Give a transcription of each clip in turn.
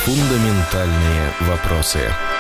Фундаментальные вопросы.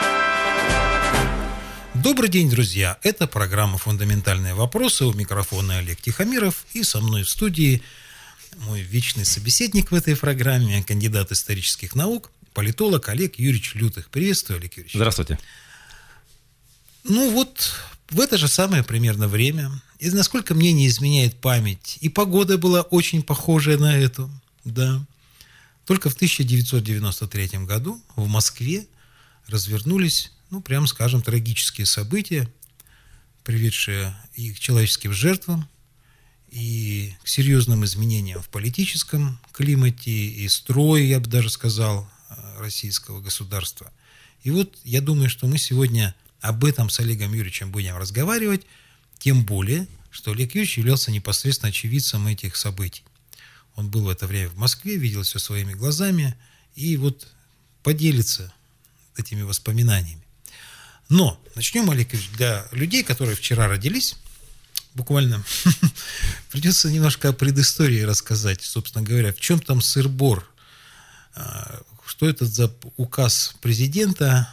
Добрый день, друзья! Это программа «Фундаментальные вопросы». У микрофона Олег Тихомиров. И со мной в студии мой вечный собеседник в этой программе, кандидат исторических наук, политолог Олег Юрьевич Лютых. Приветствую, Олег Юрьевич. Здравствуйте. Ну вот, в это же самое примерно время, и насколько мне не изменяет память, и погода была очень похожая на эту, да. Только в 1993 году в Москве развернулись, прямо скажем, трагические события, приведшие и к человеческим жертвам, и к серьезным изменениям в политическом климате и строе, я бы даже сказал, российского государства. И вот я думаю, что мы сегодня об этом с Олегом Юрьевичем будем разговаривать, тем более, что Олег Юрьевич являлся непосредственно очевидцем этих событий. Он был в это время в Москве, видел все своими глазами и вот поделится этими воспоминаниями. Но начнем, Олег Юрьевич, для людей, которые вчера родились, буквально придется немножко о предыстории рассказать, собственно говоря, в чем там сыр-бор, что это за указ президента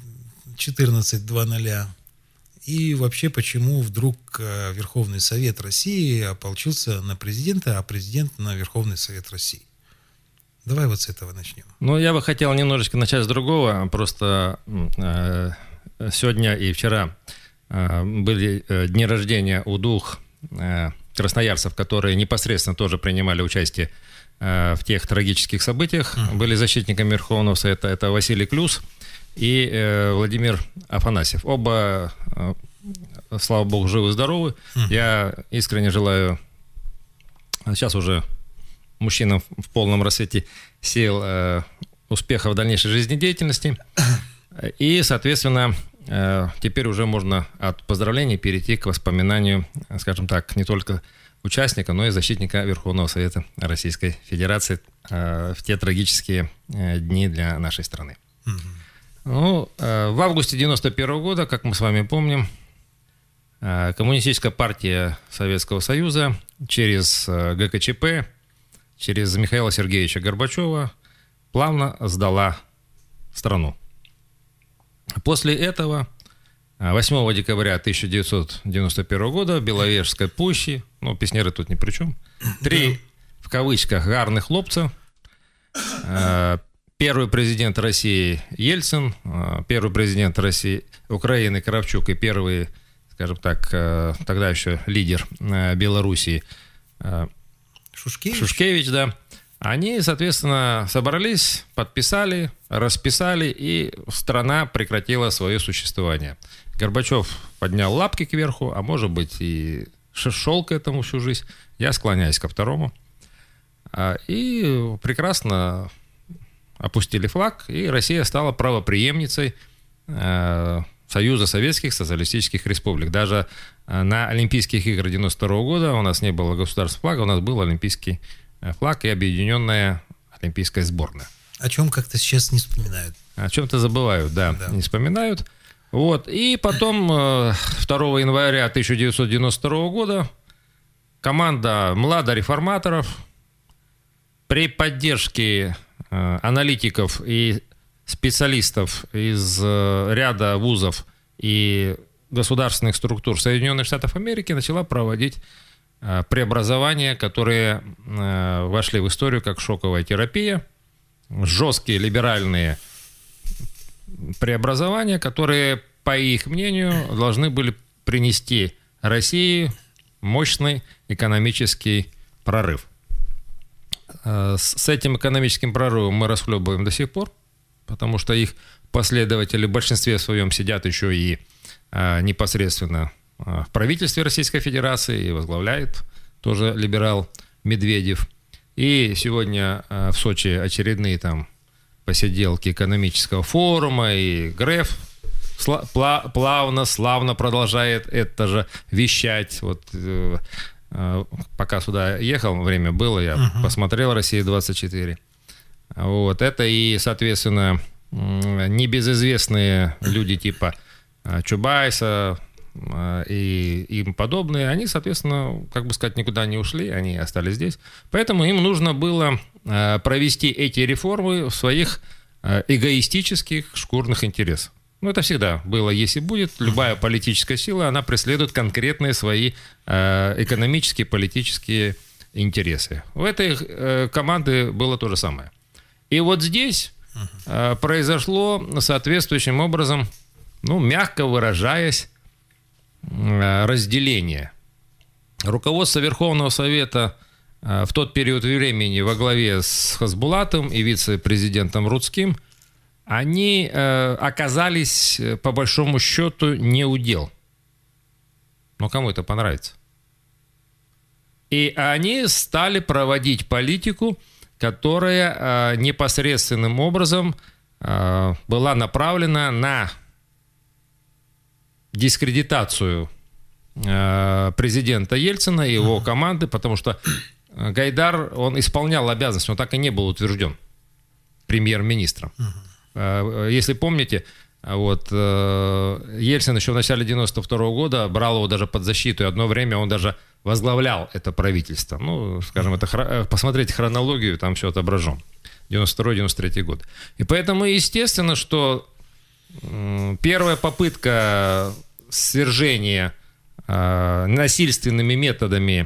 14.00, и вообще почему вдруг Верховный Совет России ополчился на президента, а президент на Верховный Совет России. Давай вот с этого начнем. Я бы хотел немножечко начать с другого. Просто сегодня и вчера были дни рождения у двух красноярцев, которые непосредственно тоже принимали участие в тех трагических событиях. Были защитниками Верховного Совета. Это Василий Клюс и Владимир Афанасьев. Оба, слава богу, живы-здоровы. Я искренне желаю сейчас уже мужчинам в полном расцвете сил успеха в дальнейшей жизнедеятельности. И, соответственно, теперь уже можно от поздравлений перейти к воспоминанию, скажем так, не только участника, но и защитника Верховного Совета Российской Федерации в те трагические дни для нашей страны. В августе 1991 года, как мы с вами помним, Коммунистическая партия Советского Союза через ГКЧП, через Михаила Сергеевича Горбачева плавно сдала страну. После этого 8 декабря 1991 года в Беловежской пуще, песняры тут ни при чем, 3, в кавычках, гарных хлопца, первый президент России Ельцин, первый президент России, Украины Кравчук и первый, скажем так, тогда еще лидер Белоруссии Шушкевич, да. Они, соответственно, собрались, подписали, расписали, и страна прекратила свое существование. Горбачев поднял лапки кверху, а может быть и шел к этому всю жизнь. Я склоняюсь ко второму. И прекрасно опустили флаг, и Россия стала правопреемницей Союза Советских Социалистических Республик. Даже на Олимпийских играх 1992 года у нас не было государственного флага, у нас был олимпийский флаг и объединенная олимпийская сборная. О чем как-то сейчас не вспоминают. О чем-то забывают, да, не вспоминают. И потом 2 января 1992 года команда младореформаторов при поддержке аналитиков и специалистов из ряда вузов и государственных структур Соединенных Штатов Америки начала проводить преобразования, которые вошли в историю как шоковая терапия, жесткие либеральные преобразования, которые, по их мнению, должны были принести России мощный экономический прорыв. С этим экономическим прорывом мы расхлебываем до сих пор, потому что их последователи в большинстве своем сидят еще и непосредственно в правительстве Российской Федерации, и возглавляет тоже либерал Медведев. И сегодня в Сочи очередные там посиделки экономического форума, и Греф славно продолжает это же вещать. Пока сюда ехал, время было, я посмотрел «Россия-24». Это и, соответственно, небезызвестные люди типа Чубайса и им подобные, они, соответственно, никуда не ушли, они остались здесь. Поэтому им нужно было провести эти реформы в своих эгоистических шкурных интересов. Ну, это всегда было, есть и будет. Любая политическая сила, она преследует конкретные свои экономические, политические интересы. У этой команды было то же самое. И вот здесь произошло соответствующим образом, ну, мягко выражаясь, разделение. Руководство Верховного Совета в тот период времени во главе с Хасбулатом и вице-президентом Рудским, они оказались, по большому счету, не удел. Но кому это понравится? И они стали проводить политику, которая непосредственным образом была направлена на дискредитацию президента Ельцина и его команды, потому что Гайдар, он исполнял обязанности, он так и не был утвержден премьер-министром. Если помните, вот, Ельцин еще в начале 92 года брал его даже под защиту, и одно время он даже возглавлял это правительство. Ну, скажем, это, посмотрите хронологию, там все отображено. 92-93 год. И поэтому, естественно, что первая попытка свержения насильственными методами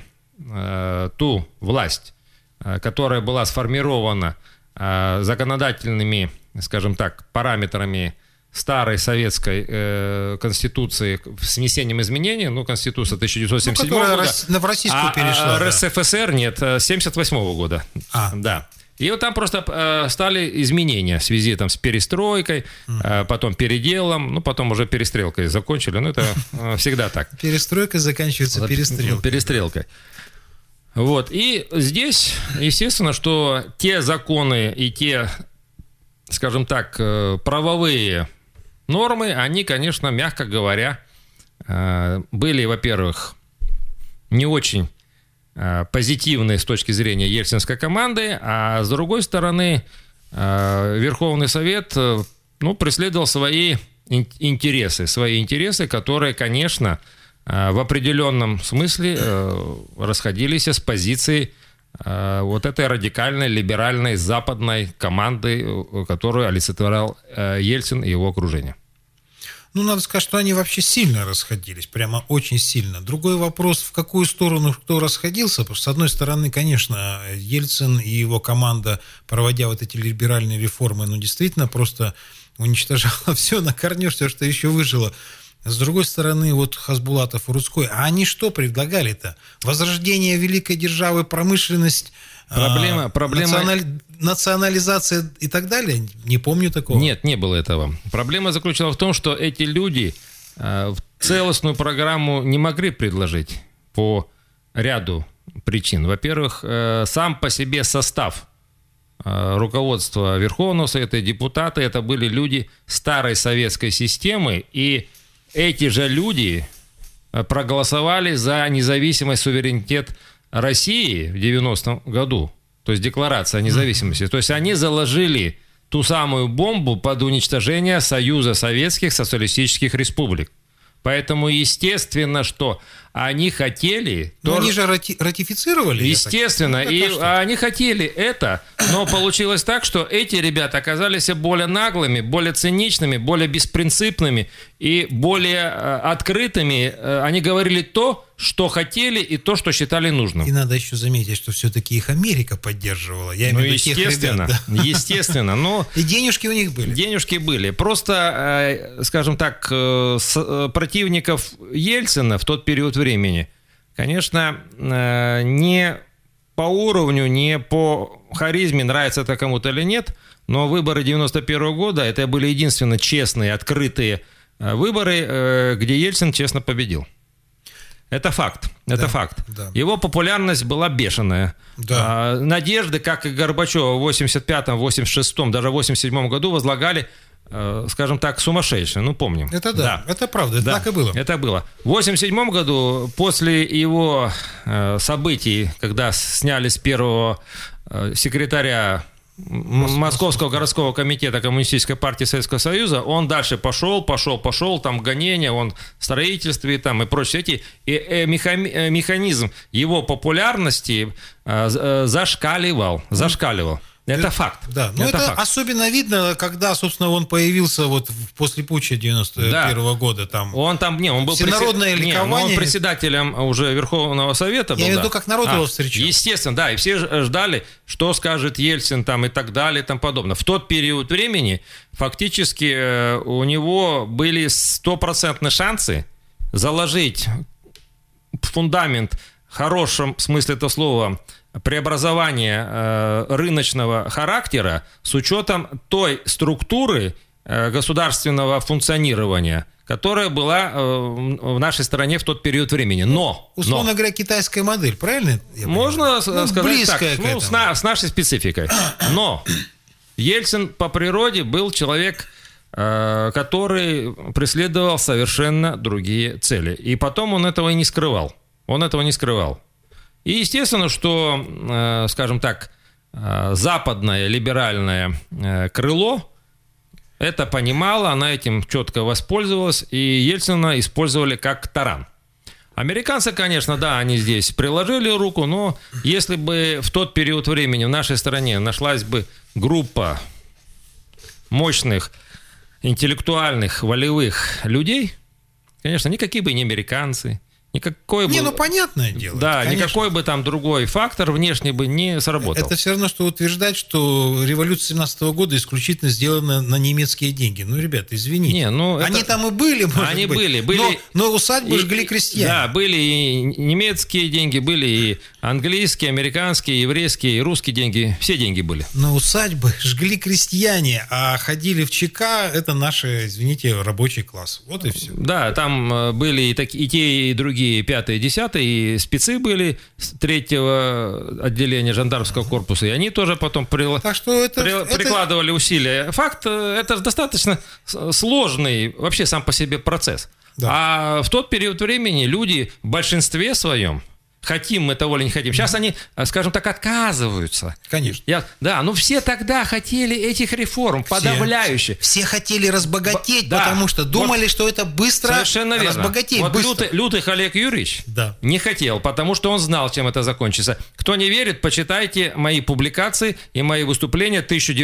ту власть, которая была сформирована законодательными, скажем так, параметрами старой советской конституции с внесением изменений, ну, конституция 1977 года, в российскую перешла, да. РСФСР нет, 1978 года. Да. И вот там просто стали изменения в связи там, с перестройкой, потом переделом, ну, потом уже перестрелкой закончили. Ну, это всегда так. Перестройка заканчивается перестрелкой. Перестрелкой. Вот. И здесь, естественно, что те законы и те, скажем так, правовые нормы, они, конечно, мягко говоря, были, во-первых, не очень позитивные с точки зрения ельцинской команды, а с другой стороны Верховный Совет, ну, преследовал свои интересы, которые, конечно, в определенном смысле расходились с позиции вот этой радикальной, либеральной, западной команды, которую олицетворял Ельцин и его окружение. Ну, надо сказать, что они вообще сильно расходились, прямо очень сильно. Другой вопрос, в какую сторону кто расходился, потому что, с одной стороны, конечно, Ельцин и его команда, проводя вот эти либеральные реформы, ну, действительно, просто уничтожала все на корню, все, что еще выжило. С другой стороны, вот Хасбулатов и Рудской, а они что предлагали-то? Возрождение великой державы, промышленность, национализация и так далее? Не помню такого. Нет, не было этого. Проблема заключалась в том, что эти люди целостную программу не могли предложить по ряду причин. Во-первых, сам по себе состав руководства Верховного Совета и депутаты, это были люди старой советской системы, и эти же люди проголосовали за независимость, суверенитет России в 90-м году, то есть декларация о независимости. То есть они заложили ту самую бомбу под уничтожение Союза Советских Социалистических Республик. Поэтому естественно, что они хотели... Но они же ратифицировали. Естественно, и они хотели это, но получилось так, что эти ребята оказались более наглыми, более циничными, более беспринципными и более открытыми. Они говорили то, что хотели, и то, что считали нужным. И надо еще заметить, что все-таки их Америка поддерживала. Я имею в виду тех ребят, да. Естественно. Но и денежки у них были. Денежки были. Просто, скажем так, противников Ельцина в тот период времени, конечно, не по уровню, не по харизме, нравится это кому-то или нет, но выборы 91 года, это были единственно честные, открытые выборы, где Ельцин честно победил. Это факт. Это факт. Да. Его популярность была бешеная. Да. Надежды, как и Горбачева в 85-м, 86-м, даже в 87-м году возлагали, скажем так, сумасшедшие. Ну, помним. Это да. Это правда. Это так и было. Это было. В 87-м году, после его событий, когда сняли с первого секретаря Московского городского комитета Коммунистической партии Советского Союза, он дальше пошел, там гонения, он в строительстве там и прочее. Механизм его популярности зашкаливал. Это факт. Да, но это факт. Особенно видно, когда, собственно, он появился вот после путча 91 года. Там он был всенародное ликование. Он председателем уже Верховного Совета был. Я имею в виду, как народ его встречал. Естественно, да, и все ждали, что скажет Ельцин там и так далее и тому подобное. В тот период времени фактически у него были 100% шансы заложить фундамент в хорошем смысле этого слова преобразования рыночного характера с учетом той структуры государственного функционирования, которая была в нашей стране в тот период времени. Условно говоря, китайская модель, правильно? Можно сказать близкая так, с нашей спецификой. Но Ельцин по природе был человек, который преследовал совершенно другие цели. И потом он этого и не скрывал. И естественно, что, скажем так, западное либеральное крыло это понимало, она этим четко воспользовалась, и Ельцина использовали как таран. Американцы, конечно, да, они здесь приложили руку, но если бы в тот период времени в нашей стране нашлась бы группа мощных, интеллектуальных, волевых людей, конечно, никакие бы не американцы, никакой бы... понятное дело. Да, никакой бы там другой фактор внешний бы не сработал. Это все равно, что утверждать, что революция 17 года исключительно сделана на немецкие деньги. Ребята, извините. Они там и были, может быть. Были. Но усадьбы жгли крестьяне. Да, были и немецкие деньги, были и английские, американские, еврейские, и русские деньги. Все деньги были. Но усадьбы жгли крестьяне, а ходили в ЧК, это наш, извините, рабочий класс. Вот и все. Да, там были и те, и другие 5-е, 10-е, и спецы были с 3-го отделения жандармского корпуса, и они тоже потом прикладывали усилия. Факт, это достаточно сложный вообще сам по себе процесс. Да. А в тот период времени люди в большинстве своем, хотим мы того или не хотим, сейчас они, скажем так, отказываются. Конечно. Все тогда хотели этих реформ, подавляюще. Все хотели разбогатеть, потому что думали, что это быстро разбогатеть. Вот Лютых Олег Юрьевич не хотел, потому что он знал, чем это закончится. Кто не верит, почитайте мои публикации и мои выступления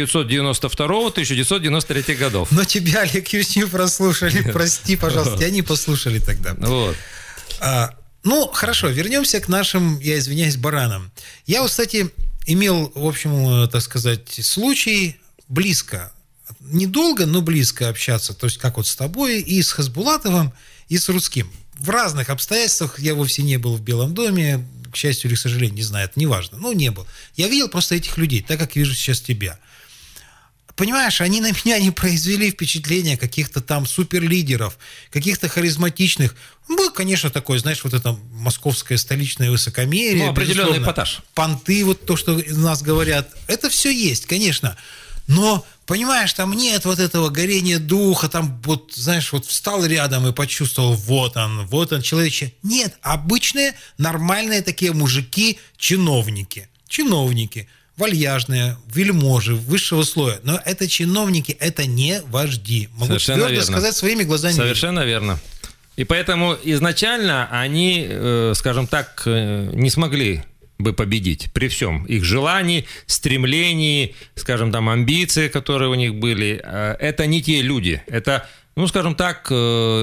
1992-1993 годов. Но тебя, Олег Юрьевич, не прослушали. Прости, пожалуйста, тебя не послушали тогда. Хорошо, вернемся к нашим, я извиняюсь, баранам. Я, кстати, имел, в общем, так сказать, случай близко, недолго, но близко общаться, то есть как вот с тобой, и с Хасбулатовым, и с Рудским. В разных обстоятельствах, я вовсе не был в Белом доме, к счастью или к сожалению, не знаю, это не важно, не был. Я видел просто этих людей, так как вижу сейчас тебя. Понимаешь, они на меня не произвели впечатление каких-то там суперлидеров, каких-то харизматичных. Был, конечно, такой, знаешь, вот это московское столичное высокомерие. Определенный эпатаж. Понты, вот то, что у нас говорят. Это все есть, конечно. Но, понимаешь, там нет вот этого горения духа, там вот, знаешь, вот встал рядом и почувствовал, вот он, человече. Нет, обычные, нормальные такие мужики, чиновники, вальяжные, вельможи высшего слоя. Но это чиновники, это не вожди. Могу совершенно твердо сказать своими глазами. Совершенно верно. И поэтому изначально они, скажем так, не смогли бы победить при всем их желании, стремлении, скажем, там, амбиции, которые у них были. Это не те люди. Это, скажем так,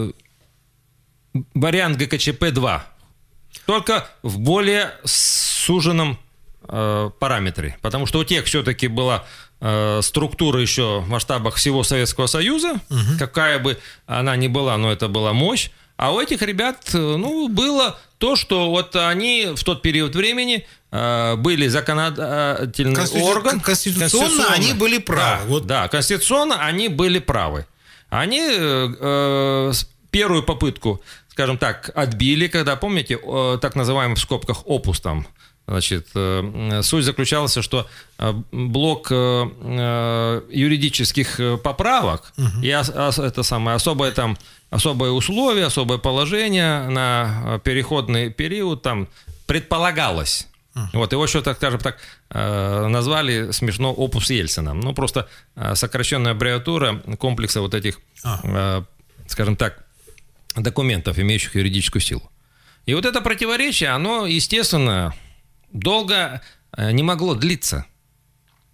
вариант ГКЧП-2. Только в более суженном параметре. Потому что у тех все-таки была структура еще в масштабах всего Советского Союза, какая бы она ни была, но это была мощь. А у этих ребят, было то, что вот они в тот период времени были законодательный орган. Конституционно они были правы. Да, конституционно они были правы. Они первую попытку, скажем так, отбили, когда, помните, так называемый в скобках опус там, значит, суть заключалась, что блок юридических поправок и это самое особое условие, особое положение на переходный период там предполагалось. Вот его еще, так скажем так, назвали смешно опус Ельцина. Просто сокращенная аббревиатура комплекса вот этих, скажем так, документов, имеющих юридическую силу. И вот это противоречие, оно, естественно, долго не могло длиться.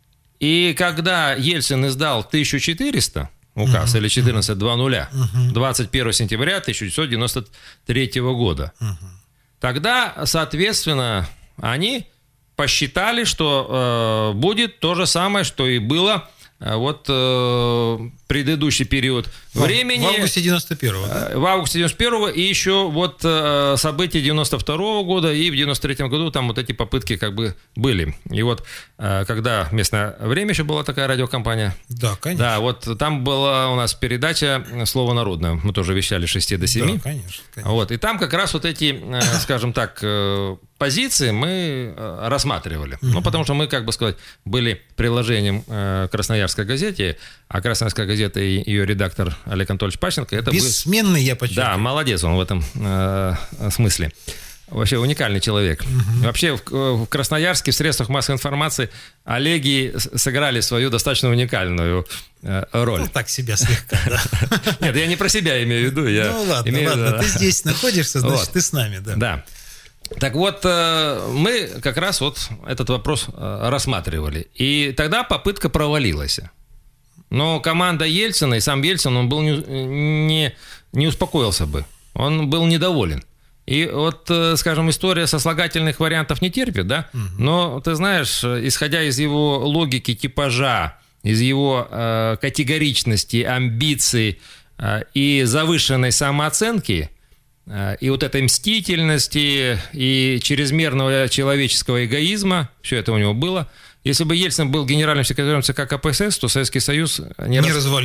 И когда Ельцин издал 1400 указ, или 14.2.0, 21 сентября 1993 года, тогда, соответственно, они посчитали, что будет то же самое, что и было вот предыдущий период времени. В августе 91-го. Да? В августе 91-го и еще вот события 92-го года и в 93-м году там вот эти попытки как бы были. И вот когда местное время еще была такая радиокомпания. Да, конечно. Да, вот там была у нас передача «Слово народное». Мы тоже вещали с 6 до 7. Да, конечно. Вот, и там как раз вот эти, скажем так, позиции мы рассматривали. Ну, потому что мы, как бы сказать, были приложением к «Красноярской газете», а «Красноярская газета» и ее редактор Олег Анатольевич Пащенко. Это бессменный, я подчеркиваю. Да, молодец он в этом смысле. Вообще уникальный человек. Вообще в Красноярске в средствах массовой информации Олеги сыграли свою достаточно уникальную роль. Ну, так себя слегка, да. Нет, я не про себя имею в виду. Ну, ладно, ты здесь находишься, значит, ты с нами, да. Да. Так вот, мы как раз вот этот вопрос рассматривали. И тогда попытка провалилась. Но команда Ельцина и сам Ельцин, он был не успокоился бы. Он был недоволен. И вот, скажем, история сослагательных вариантов не терпит, да? Но, ты знаешь, исходя из его логики типажа, из его категоричности, амбиций и завышенной самооценки, и вот этой мстительности, и чрезмерного человеческого эгоизма, все это у него было. Если бы Ельцин был генеральным секретарем ЦК КПСС, то Советский Союз не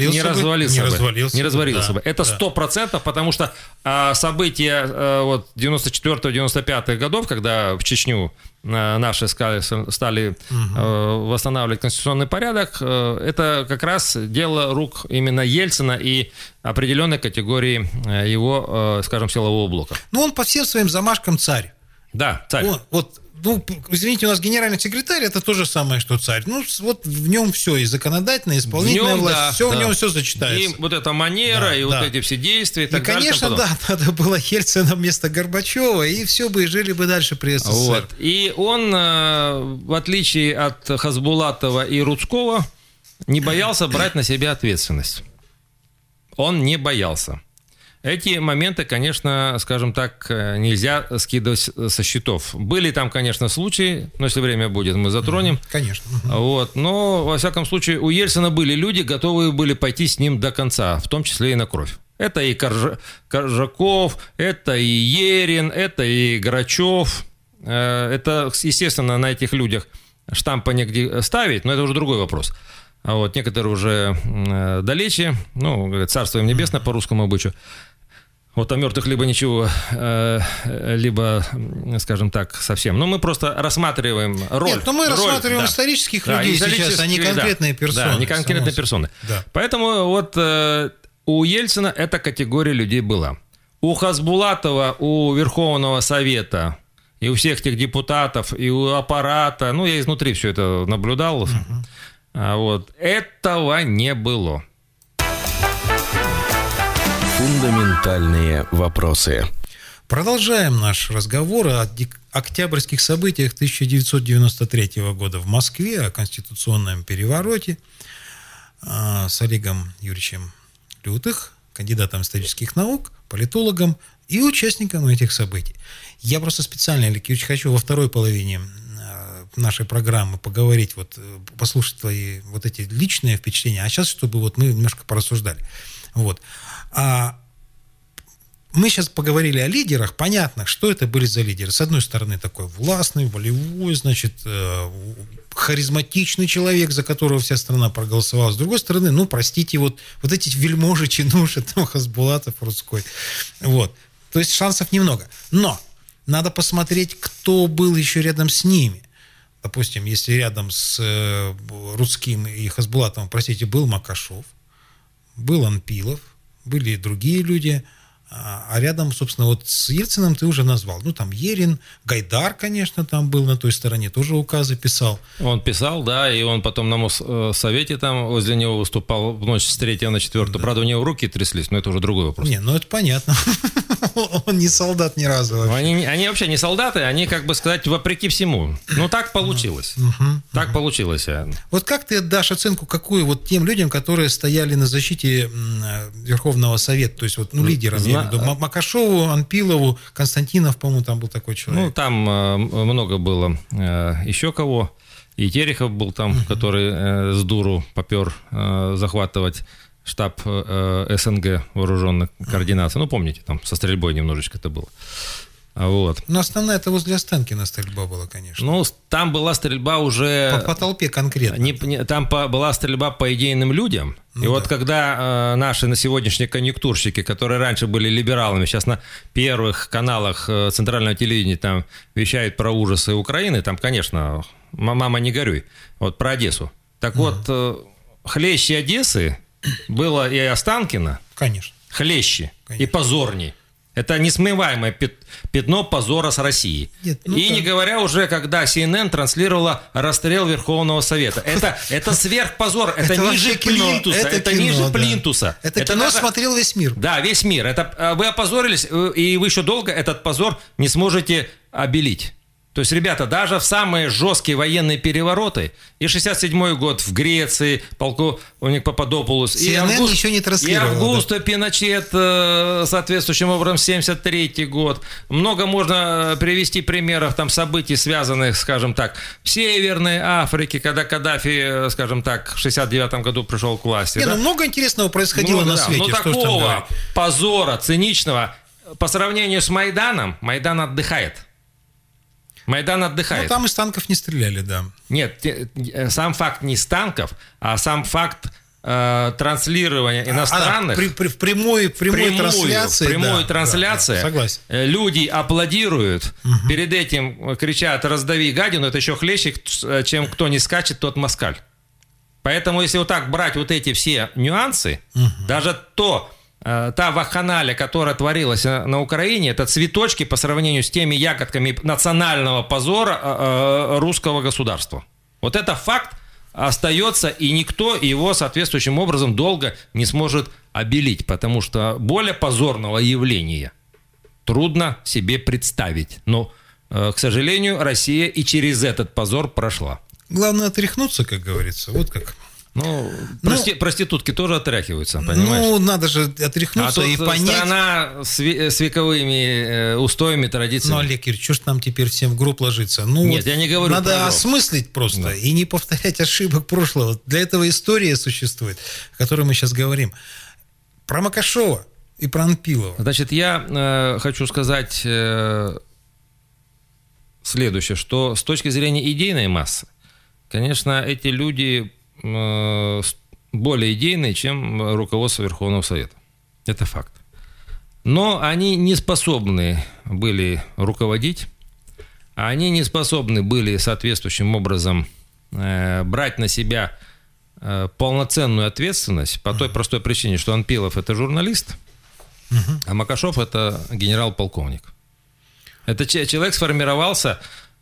развалился бы. Это 100%, потому что события вот 94-95 годов, когда в Чечню наши стали восстанавливать конституционный порядок, это как раз дело рук именно Ельцина и определенной категории его, скажем, силового блока. Ну, он по всем своим замашкам царь. Да, царь. Ну, извините, у нас генеральный секретарь это то же самое, что царь. Ну, вот в нем все, и законодательная, и исполнительная власть, да, все в нем все сочетается. И вот эта манера, и вот эти все действия, и так далее. Конечно, да, надо было Ельцина вместо Горбачева, и все бы, и жили бы дальше при СССР. Вот. И он, в отличие от Хасбулатова и Рудского, не боялся брать на себя ответственность. Он не боялся. Эти моменты, конечно, скажем так, нельзя скидывать со счетов. Были там, конечно, случаи, но если время будет, мы затронем. Конечно. Вот. Но, во всяком случае, у Ельцина были люди, готовые были пойти с ним до конца, в том числе и на кровь. Это и Коржаков, это и Ерин, это и Грачев. Это, естественно, на этих людях штампа негде ставить, но это уже другой вопрос. А вот некоторые уже далече, ну, царство им небесное по русскому обычаю. Вот о мертвых либо ничего, либо, скажем так, совсем. Но мы просто рассматриваем роль. Нет, но мы рассматриваем исторических людей сейчас, а не конкретные персоны. Да, не конкретные персоны. Да. Поэтому вот у Ельцина эта категория людей была. У Хасбулатова, у Верховного Совета и у всех тех депутатов, и у аппарата, ну, я изнутри все это наблюдал, вот, этого не было. Фундаментальные вопросы. Продолжаем наш разговор о октябрьских событиях 1993 года в Москве, о конституционном перевороте с Олегом Юрьевичем Лютых, кандидатом исторических наук, политологом и участником этих событий. Я просто специально, Олег Юрьевич, хочу во второй половине нашей программы поговорить, вот, послушать твои вот эти личные впечатления, а сейчас, чтобы вот мы немножко порассуждали. Вот. Мы сейчас поговорили о лидерах. Понятно, что это были за лидеры. С одной стороны, такой властный, волевой, значит, харизматичный человек, за которого вся страна проголосовала. С другой стороны, ну, простите, вот эти вельможи, чинуши, там, Хасбулатов, Рудской. Вот. То есть шансов немного. Но надо посмотреть, кто был еще рядом с ними. Допустим, если рядом с Рудским и Хасбулатовым, простите, был Макашов, был Анпилов, были и другие люди, а рядом, собственно, вот с Ельциным ты уже назвал. Ну, там Ерин, Гайдар, конечно, там был на той стороне, тоже указы писал. Он писал, да, и он потом на Моссовете там возле него выступал в ночь с 3 на 4. Да. Правда, у него руки тряслись, но это уже другой вопрос. Не, ну это понятно. Он не солдат ни разу вообще. Они вообще не солдаты, они, как бы сказать, вопреки всему. Ну, так получилось. Так получилось. Вот как ты дашь оценку, какую вот тем людям, которые стояли на защите Верховного Совета, то есть вот, лидерам, я имею в виду, Макашову, Анпилову, Константинов, по-моему, там был такой человек. Ну, там много было еще кого. И Терехов был там, который с дуру попер захватывать штаб СНГ вооруженных координаций. Ну, помните, там со стрельбой немножечко это было. Вот. Но основная это возле Останкина стрельба была, конечно. Ну, там была стрельба уже... По толпе конкретно. Там была стрельба по идейным людям. И вот когда наши на сегодняшние конъюнктурщики, которые раньше были либералами, сейчас на первых каналах центрального телевидения там вещают про ужасы Украины, там, конечно, мама не горюй, вот про Одессу. Так вот, хлеще Одессы было и Останкино, конечно, хлеще, конечно, и позорней. Это несмываемое пятно позора с России. Нет, не говоря уже, когда CNN транслировала расстрел Верховного Совета. Это сверхпозор, это ниже плинтуса. Это ниже плинтуса. Это кино смотрел весь мир. Да, весь мир. Вы опозорились, и вы еще долго этот позор не сможете обелить. То есть, ребята, даже в самые жесткие военные перевороты, и 67-й год в Греции, полковник Пападопулос, и Августо Пиночет, соответствующим образом, 73-й год. Много можно привести примеров там событий, связанных, скажем так, в Северной Африке, когда Каддафи, скажем так, в 69-м году пришел к власти. Много интересного происходило на свете. Но такого позора, циничного, по сравнению с Майданом, Майдан отдыхает. Майдан отдыхает. Ну, там из танков не стреляли, да. Нет, сам факт не с танков, а сам факт транслирования иностранных. В прямой трансляции. Прямой трансляции. Да, согласен. Люди аплодируют, перед этим кричат «раздави гадину», это еще хлеще, чем «кто не скачет, тот москаль». Поэтому, если вот так брать вот эти все нюансы, даже та вакханалия, которая творилась на Украине, это цветочки по сравнению с теми ягодками национального позора русского государства. Вот это факт остается, и никто его соответствующим образом долго не сможет обелить, потому что более позорного явления трудно себе представить. Но, к сожалению, Россия и через этот позор прошла. Главное отряхнуться, как говорится. Вот как. Проститутки тоже отряхиваются, понимаешь? Ну, надо же отряхнуться и понять. Страна с вековыми устоями, традициями. Ну, Олег Юрьевич, что ж нам теперь всем в гроб ложиться? Нет, я не говорю надо про осмыслить просто и не повторять ошибок прошлого. Для этого история существует, о которой мы сейчас говорим. Про Макашова и про Анпилова. Значит, я хочу сказать следующее, что с точки зрения идейной массы, конечно, эти люди более идейные, чем руководство Верховного Совета. Это факт. Но они не способны были руководить, они не способны были соответствующим образом брать на себя полноценную ответственность по той простой причине, что Анпилов – это журналист, а Макашов – это генерал-полковник. Этот человек сформировался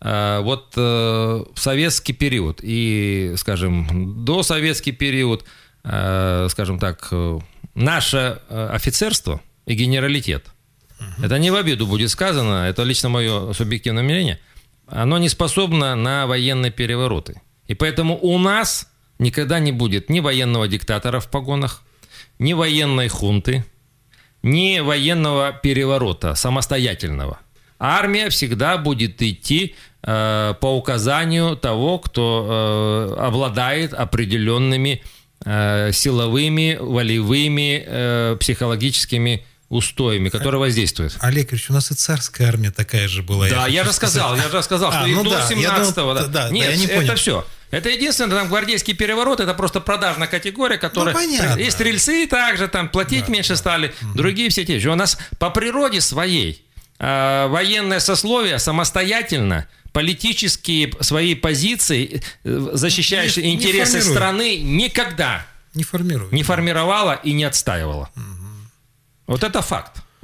в советский период и, скажем, досоветский период, скажем так, наше офицерство и генералитет, это не в обиду будет сказано, это лично мое субъективное мнение, оно не способно на военные перевороты. И поэтому у нас никогда не будет ни военного диктатора в погонах, ни военной хунты, ни военного переворота самостоятельного. Армия всегда будет идти по указанию того, кто обладает определенными силовыми, волевыми, психологическими устоями, которые воздействуют. Олег Ильич, у нас и царская армия такая же была. Да, я же сказал, что и до 17-го. Нет, это все. Это единственное, там гвардейский переворот, это просто продажная категория, которая... И стрельцы также, там платить меньше стали, другие все те же. У нас по природе своей военное сословие самостоятельно, политические свои позиции, защищающие интересы страны, никогда не формировало и не отстаивало. Вот это факт.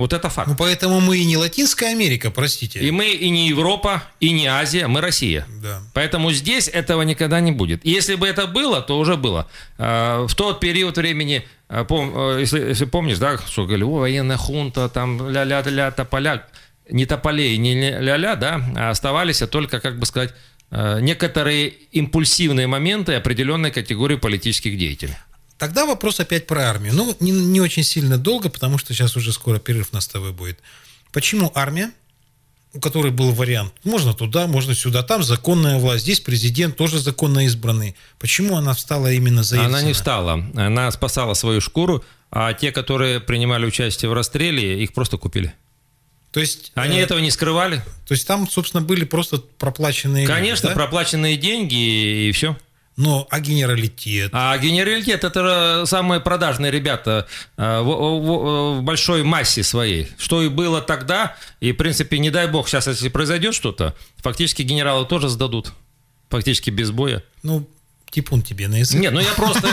Вот это факт. Ну, поэтому мы и не Латинская Америка, простите. И мы и не Европа, и не Азия, мы Россия. Да. Поэтому здесь этого никогда не будет. И если бы это было, то уже было. В тот период времени, если помнишь, да, что говорили, военная хунта, там ля-ля-ля, тополя, не тополей, не ля-ля, да, а оставались только, как бы сказать, некоторые импульсивные моменты определенной категории политических деятелей. Тогда вопрос опять про армию. Ну, не очень сильно долго, потому что сейчас уже скоро перерыв на с тобой будет. Почему армия, у которой был вариант, можно туда, можно сюда, там законная власть, здесь президент тоже законно избранный. Почему она встала именно за Ельцина? Она не встала, она спасала свою шкуру, а те, которые принимали участие в расстреле, их просто купили. То есть, они этого не скрывали. То есть там, собственно, были просто проплаченные... Конечно, люди, да? Проплаченные деньги и все. Но, а генералитет? А генералитет – это самые продажные ребята в большой массе своей. Что и было тогда, и, в принципе, не дай бог, сейчас, если произойдет что-то, фактически генералы тоже сдадут, фактически без боя. Ну, типун тебе на язык. Нет, ну я просто...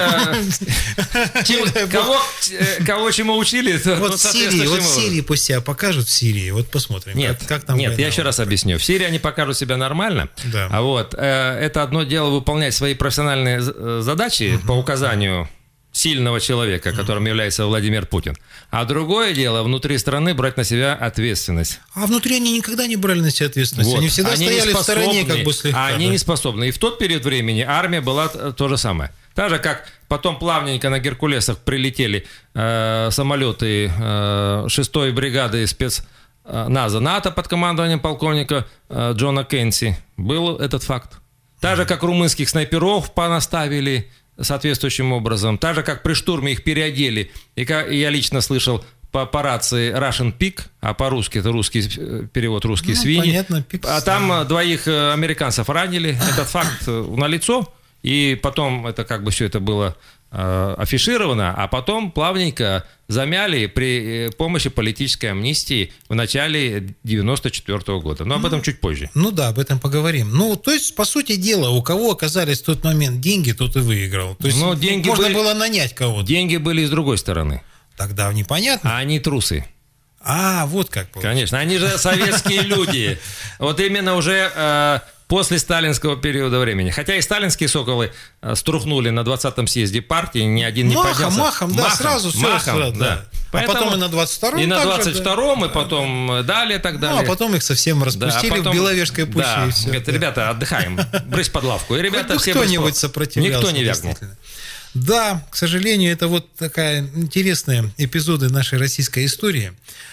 Кого чему учили, вот в Сирии пусть себя покажут в Сирии, вот посмотрим. Нет, я еще раз объясню. В Сирии они покажут себя нормально, а вот это одно дело выполнять свои профессиональные задачи по указанию сильного человека, которым является Владимир Путин. А другое дело внутри страны брать на себя ответственность. А внутри они никогда не брали на себя ответственность. Вот. Они всегда стояли в стороне, как бы слегка. Они не способны. И в тот период времени армия была то же самое. Так же, как потом плавненько на Геркулесах прилетели самолеты 6-й бригады спецназа НАТО под командованием полковника Джона Кенси. Был этот факт. Так же, как румынских снайперов понаставили соответствующим образом. Так же, как при штурме их переодели. И я лично слышал по рации Russian Pig, а по-русски это русский перевод «русские свиньи». Понятно, а там 2 американцев ранили. Этот факт налицо. И потом это как бы все это было афишировано, а потом плавненько замяли при помощи политической амнистии в начале 1994 года. Но об этом чуть позже. Ну да, об этом поговорим. Ну, то есть, по сути дела, у кого оказались в тот момент деньги, тот и выиграл. То есть, можно было нанять кого-то. Деньги были с другой стороны. Тогда непонятно. А они трусы. А, вот как получилось. Конечно, они же советские люди. Вот именно уже... после сталинского периода времени. Хотя и сталинские соколы струхнули на 20-м съезде партии, ни один не поднялся. Махом, сразу все. Да. Поэтому, а потом и на 22-м. И на 22-м, и потом далее, так далее. Ну, а потом их совсем распустили в Беловежской пуще. Да, и все. Говорят, ребята, отдыхаем, брысь под лавку. И ребята все кто-нибудь сопротивлялся. Никто не вякнул. Да, к сожалению, это вот такая интересная эпизоды нашей российской истории.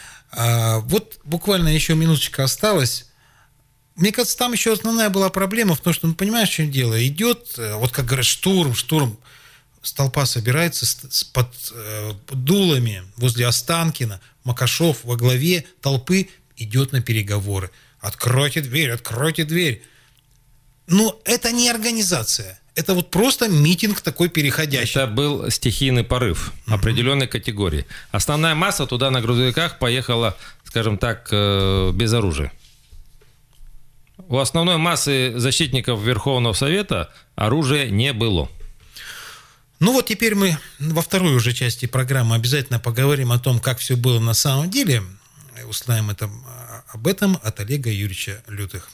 Вот буквально еще минуточка осталась. Мне кажется, там еще основная была проблема в том, что, понимаешь, в чем дело? Идет, вот как говорят, штурм, толпа собирается под дулами возле Останкина, Макашов во главе толпы идет на переговоры. Откройте дверь. Но это не организация. Это вот просто митинг такой переходящий. Это был стихийный порыв определенной категории. Основная масса туда на грузовиках поехала, скажем так, без оружия. У основной массы защитников Верховного Совета оружия не было. Ну вот теперь мы во второй уже части программы обязательно поговорим о том, как все было на самом деле. Узнаем об этом от Олега Юрьевича Лютых.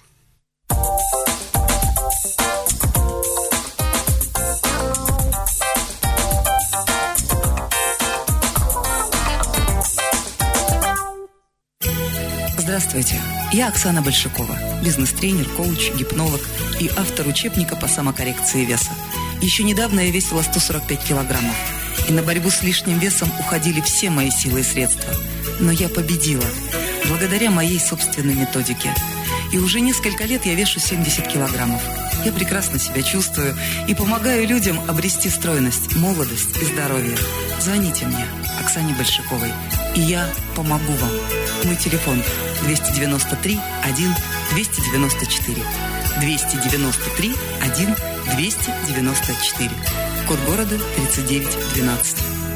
Здравствуйте, я Оксана Большакова, бизнес-тренер, коуч, гипнолог и автор учебника по самокоррекции веса. Еще недавно я весила 145 килограммов, и на борьбу с лишним весом уходили все мои силы и средства. Но я победила, благодаря моей собственной методике. И уже несколько лет я вешу 70 килограммов. Я прекрасно себя чувствую и помогаю людям обрести стройность, молодость и здоровье. Звоните мне, Оксане Большаковой, и я помогу вам. Мой телефон 293 1 294. 293 1 294. Код города 3912.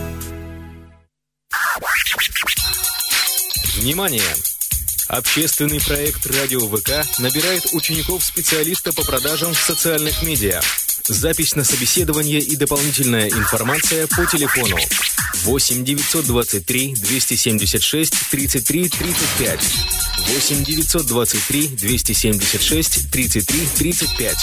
Внимание! Общественный проект «Радио ВК» набирает учеников-специалиста по продажам в социальных медиа. Запись на собеседование и дополнительная информация по телефону 8 923 276 33 35. 8 923 276 33 35.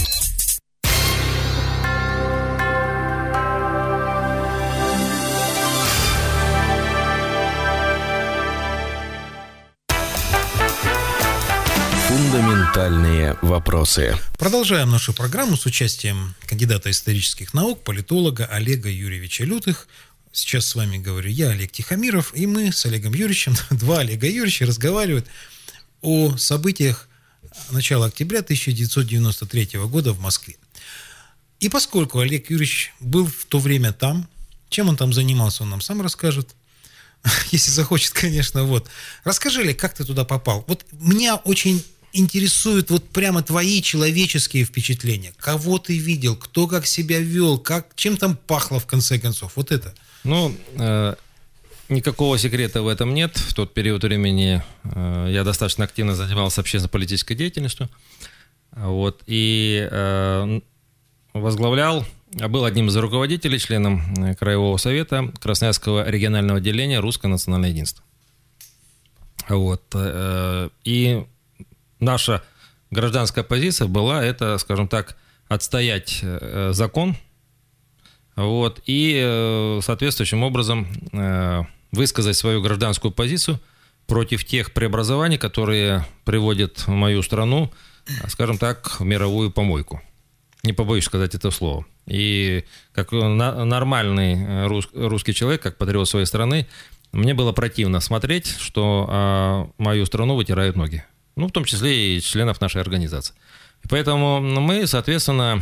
Фундаментальные вопросы. Продолжаем нашу программу с участием кандидата исторических наук, политолога Олега Юрьевича Лютых. Сейчас с вами говорю я, Олег Тихомиров, и мы с Олегом Юрьевичем, два Олега Юрьевича, разговаривают о событиях начала октября 1993 года в Москве. И поскольку Олег Юрьевич был в то время там, чем он там занимался, он нам сам расскажет. Если захочет, конечно, вот. Расскажи, Олег, как ты туда попал? Вот меня очень интересуют вот прямо твои человеческие впечатления. Кого ты видел, кто как себя вел, чем там пахло в конце концов? Вот это. Ну, никакого секрета в этом нет. В тот период времени я достаточно активно занимался общественно-политической деятельностью. Вот, и возглавлял, был одним из руководителей, членом Краевого совета Красноярского регионального отделения Русское национальное единство. Вот, и наша гражданская позиция была, это, скажем так, отстоять закон, вот, и соответствующим образом высказать свою гражданскую позицию против тех преобразований, которые приводят мою страну, скажем так, в мировую помойку. Не побоюсь сказать это слово. И как нормальный русский человек, как патриот своей страны, мне было противно смотреть, что мою страну вытирают ноги. Ну, в том числе и членов нашей организации. И поэтому мы, соответственно,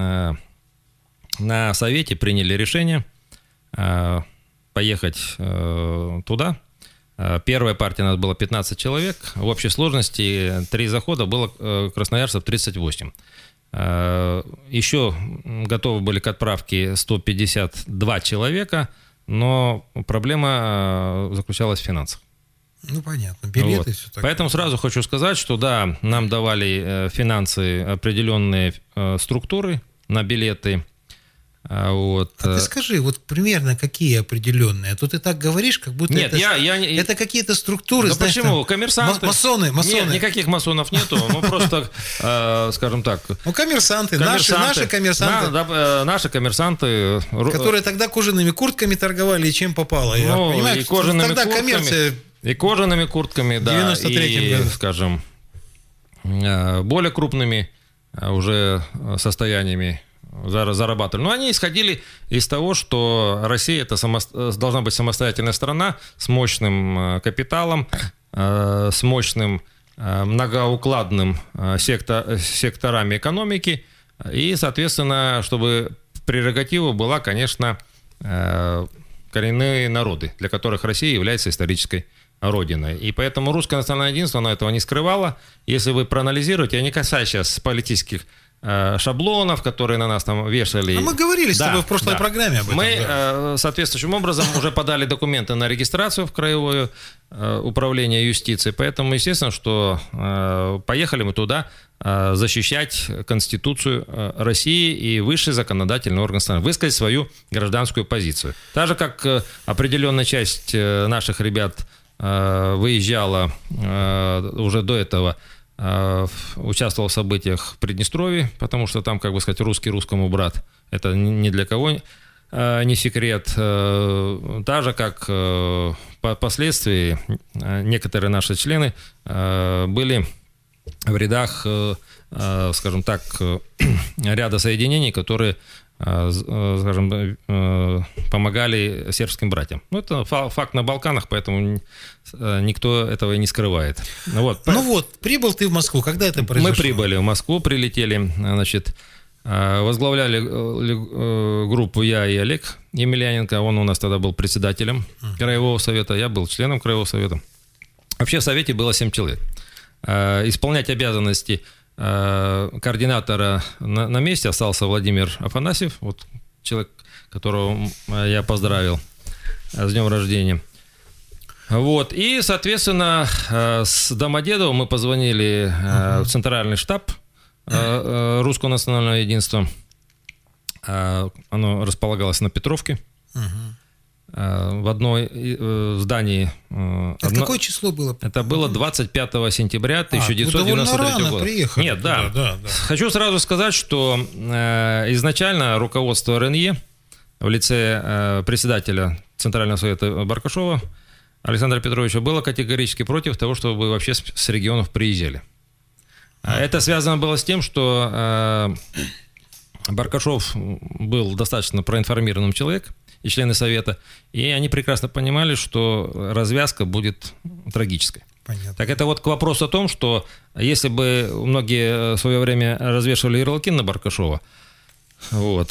на совете приняли решение поехать туда. Первая партия у нас была 15 человек. В общей сложности 3 захода было красноярцев 38. Еще готовы были к отправке 152 человека, но проблема заключалась в финансах. Ну, понятно, билеты вот. И все такое. Поэтому сразу хочу сказать, что да, нам давали финансы определенные структуры на билеты. Вот. А ты скажи, вот примерно какие определенные? А то ты так говоришь, как будто Нет, это какие-то структуры, да знаешь, почему? там, Коммерсанты. Масоны. Нет, никаких масонов нету, ну просто, скажем так. Ну, коммерсанты. Наши коммерсанты. Наши коммерсанты. Которые тогда кожаными куртками торговали, и чем попало. Ну, понимаю, и кожаными тогда куртками, коммерция... И кожаными куртками, да, в 93-м году. Скажем, более крупными уже состояниями зарабатывали. Но они исходили из того, что Россия это должна быть самостоятельная страна с мощным капиталом, с мощным многоукладным секторами экономики. И, соответственно, чтобы прерогатива была, конечно, коренные народы, для которых Россия является исторической родиной. И поэтому Русское национальное единство, оно этого не скрывало. Если вы проанализируете, я не касаюсь сейчас политических шаблонов, которые на нас там вешали. А мы говорили с тобой в прошлой программе об этом. Мы соответствующим образом уже подали документы на регистрацию в Краевое управление юстиции, поэтому, естественно, что поехали мы туда защищать Конституцию России и высший законодательный орган страны, высказать свою гражданскую позицию. Так же, как определенная часть наших ребят выезжала уже до этого, участвовал в событиях в Приднестровье, потому что там, как бы сказать, русский русскому брат. Это ни для кого не секрет. Так же, как впоследствии некоторые наши члены были в рядах, скажем так, ряда соединений, которые, скажем, помогали сербским братьям. Ну, это факт на Балканах, поэтому никто этого и не скрывает. Вот. Ну вот, прибыл ты в Москву. Когда это произошло? Мы прибыли в Москву, прилетели, значит, возглавляли группу я и Олег Емельяненко. Он у нас тогда был председателем Краевого совета, я был членом Краевого совета. Вообще в совете было 7 человек. Исполнять обязанности координатора на месте остался Владимир Афанасьев, вот человек, которого я поздравил с днем рождения. Вот, и, соответственно, с Домодедово мы позвонили в центральный штаб Русского национального единства Оно располагалось на Петровке. В одной здании. Какое число было? Это было 25 сентября 1993 года. Приехали. Нет, да. Хочу сразу сказать, что изначально руководство РНЕ в лице председателя Центрального совета Баркашова Александра Петровича было категорически против того, чтобы вообще с регионов приезжали. Это связано было с тем, что Баркашов был достаточно проинформированным человеком, и члены Совета, и они прекрасно понимали, что развязка будет трагической. Понятно. Так это вот к вопросу о том, что если бы многие в свое время развешивали ярлыки на Баркашова, вот,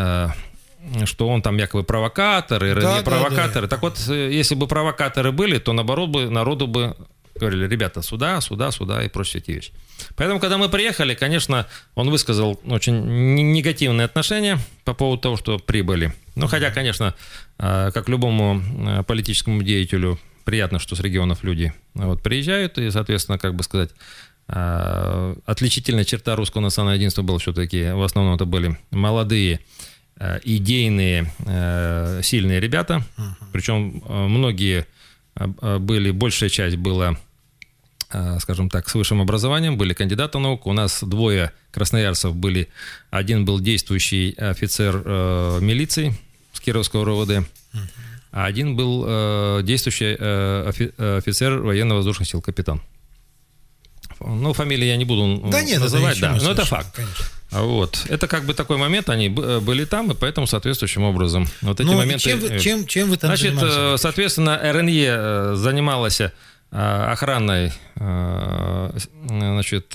что он там якобы провокатор, и не провокатор. Так вот, если бы провокаторы были, то наоборот бы народу бы говорили: ребята, сюда и прочие эти вещи. Поэтому, когда мы приехали, конечно, он высказал очень негативные отношения по поводу того, что прибыли. Ну, хотя, конечно, как любому политическому деятелю, приятно, что с регионов люди вот приезжают, и, соответственно, как бы сказать, отличительная черта русского национального единства была все-таки, в основном это были молодые, идейные, сильные ребята, причем многие были, большая часть была, скажем так, с высшим образованием, были кандидаты наук. У нас двое красноярцев были. Один был действующий офицер милиции с Кировского РОВД, а один был действующий офицер военно-воздушных сил, капитан. Ну, фамилии я не буду называть, да, но это факт. Конечно. Вот. Это как бы такой момент, они были там, и поэтому соответствующим образом вот эти моменты... Чем вы там занимались? Значит, соответственно, РНЕ занималась охраной, значит,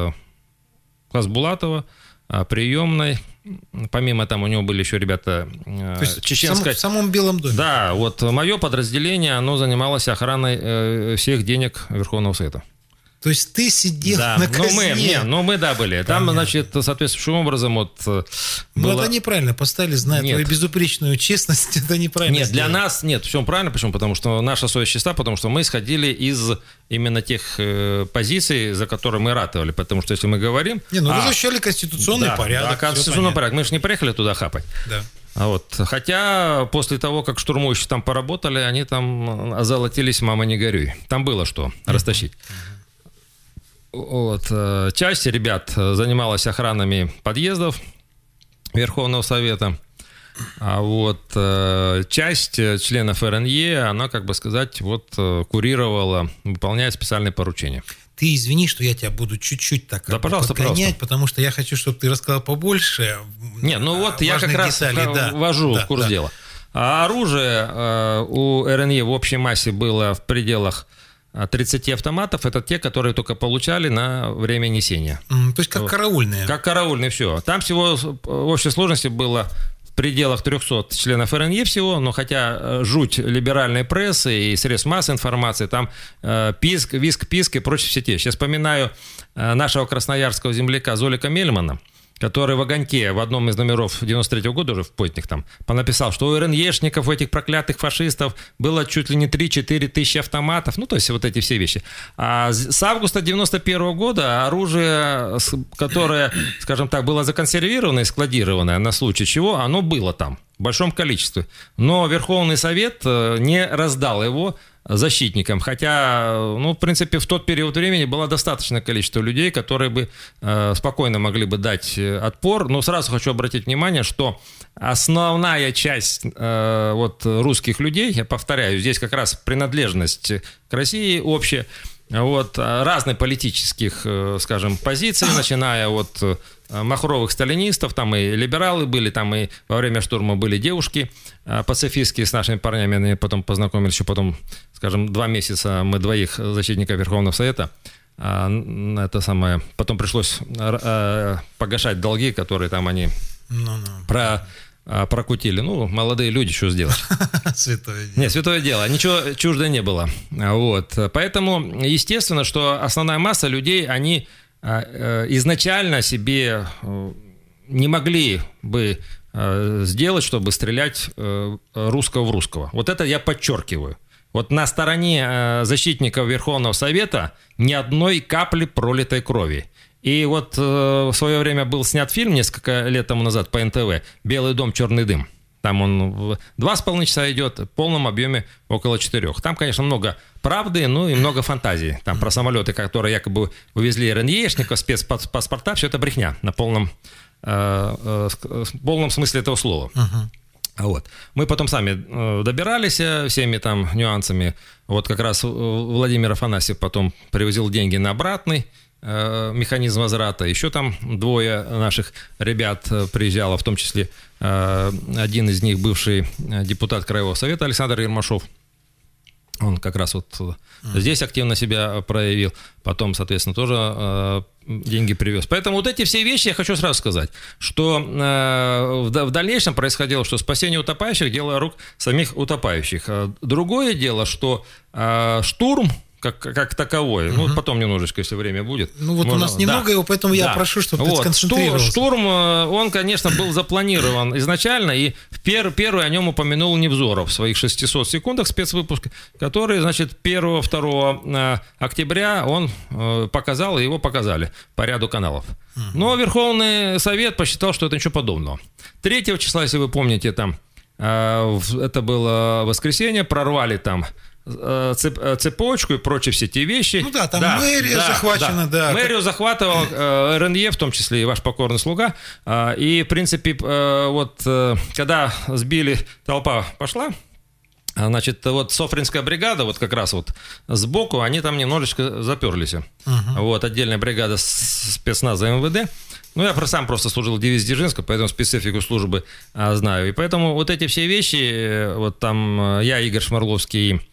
Хасбулатова, приемной. Помимо там у него были еще ребята чеченской... В самом Белом доме? Да, вот мое подразделение, оно занималось охраной всех денег Верховного Совета. То есть ты сидел на казне? Мы были. Понятно. Там, значит, соответствующим образом вот... это неправильно поставили, зная твою безупречную честность, это неправильно. Нет, для нас нет, все правильно. Почему? Потому что наша совесть чиста, потому что мы исходили из именно тех позиций, за которые мы ратовали. Потому что если мы говорим... вы защищали конституционный порядок. Да, конституционный порядок. Мы же не приехали туда хапать. Да. Вот. Хотя после того, как штурмующие там поработали, они там озолотились, мама не горюй. Там было что растащить. Вот. Часть ребят занималась охранами подъездов Верховного Совета, а вот часть членов РНЕ, она, как бы сказать, вот курировала, выполняя специальные поручения. Ты извини, что я тебя буду чуть-чуть так подгонять, потому что я хочу, чтобы ты рассказал побольше. Не, ну вот я как раз ввожу в курс дела. А оружие у РНЕ в общей массе было в пределах 30 автоматов, это те, которые только получали на время несения. То есть как караульные. Как караульные, все. Там всего в общей сложности было в пределах 300 членов РНЕ всего, но хотя жуть либеральной прессы и средств массовой информации, там писк, виск, писк и прочие все те. Сейчас вспоминаю нашего красноярского земляка Золика Мельмана, который в «Огоньке» в одном из номеров 93-го года, уже в поздних там, понаписал, что у РНЕшников, у этих проклятых фашистов было чуть ли не 3-4 тысячи автоматов, ну, то есть вот эти все вещи. А с августа 91-го года оружие, которое, скажем так, было законсервировано и складированное на случай чего, оно было там в большом количестве. Но Верховный Совет не раздал его защитникам, хотя, ну, в принципе, в тот период времени было достаточное количество людей, которые бы спокойно могли бы дать отпор. Но сразу хочу обратить внимание, что основная часть вот русских людей, я повторяю, здесь как раз принадлежность к России общая, вот, разных политических, скажем, позиций, начиная от махровых сталинистов, там и либералы были, там и во время штурма были девушки пацифистские с нашими парнями, они потом познакомились, еще потом, скажем, 2 месяца мы двоих защитников Верховного Совета, это самое, потом пришлось погашать долги, которые там они прокутили. Ну, молодые люди, что сделать? Святое дело. Нет, святое дело. Ничего чуждо не было. Вот. Поэтому, естественно, что основная масса людей, они изначально себе не могли бы сделать, чтобы стрелять русского в русского. Вот это я подчеркиваю. Вот на стороне защитников Верховного Совета ни одной капли пролитой крови. И вот в свое время был снят фильм несколько лет тому назад по НТВ «Белый дом, черный дым». Там он 2,5 часа идет, в полном объеме около 4. Там, конечно, много правды, ну и много фантазии. Там про самолеты, которые якобы увезли РНЕшников, спецпаспорта, все это брехня на полном смысле этого слова. Вот. Мы потом сами добирались всеми там нюансами. Вот как раз Владимир Афанасьев потом привозил деньги на обратный механизм возврата. Еще там 2 наших ребят приезжало, в том числе один из них бывший депутат Краевого совета Александр Ермашов. Он как раз вот здесь активно себя проявил. Потом, соответственно, тоже деньги привез. Поэтому вот эти все вещи я хочу сразу сказать, что в дальнейшем происходило, что спасение утопающих – дело рук самих утопающих. Другое дело, что штурм как таковой. Ну, потом немножечко, если время будет. Ну, вот у нас немного его, поэтому я прошу, чтобы ты сконцентрировался. Штурм, он, конечно, был запланирован изначально, и первый о нем упомянул Невзоров в своих 600 секундах спецвыпуска, который, значит, 1-2 октября он показал, и его показали по ряду каналов. Но Верховный Совет посчитал, что это ничего подобного. 3 числа, если вы помните, там, это было воскресенье, прорвали там цепочку и прочие все эти вещи. Ну да, там мэрия захвачена, да. Мэрию захватывал РНЕ, в том числе и ваш покорный слуга. И, в принципе, вот когда сбили, толпа пошла, значит, вот Софринская бригада, вот как раз вот сбоку, они там немножечко заперлись. Вот, отдельная бригада спецназа МВД. Ну, я сам просто служил в дивизии Дзержинского, поэтому специфику службы знаю. И поэтому вот эти все вещи, вот там я, Игорь Шмарловский и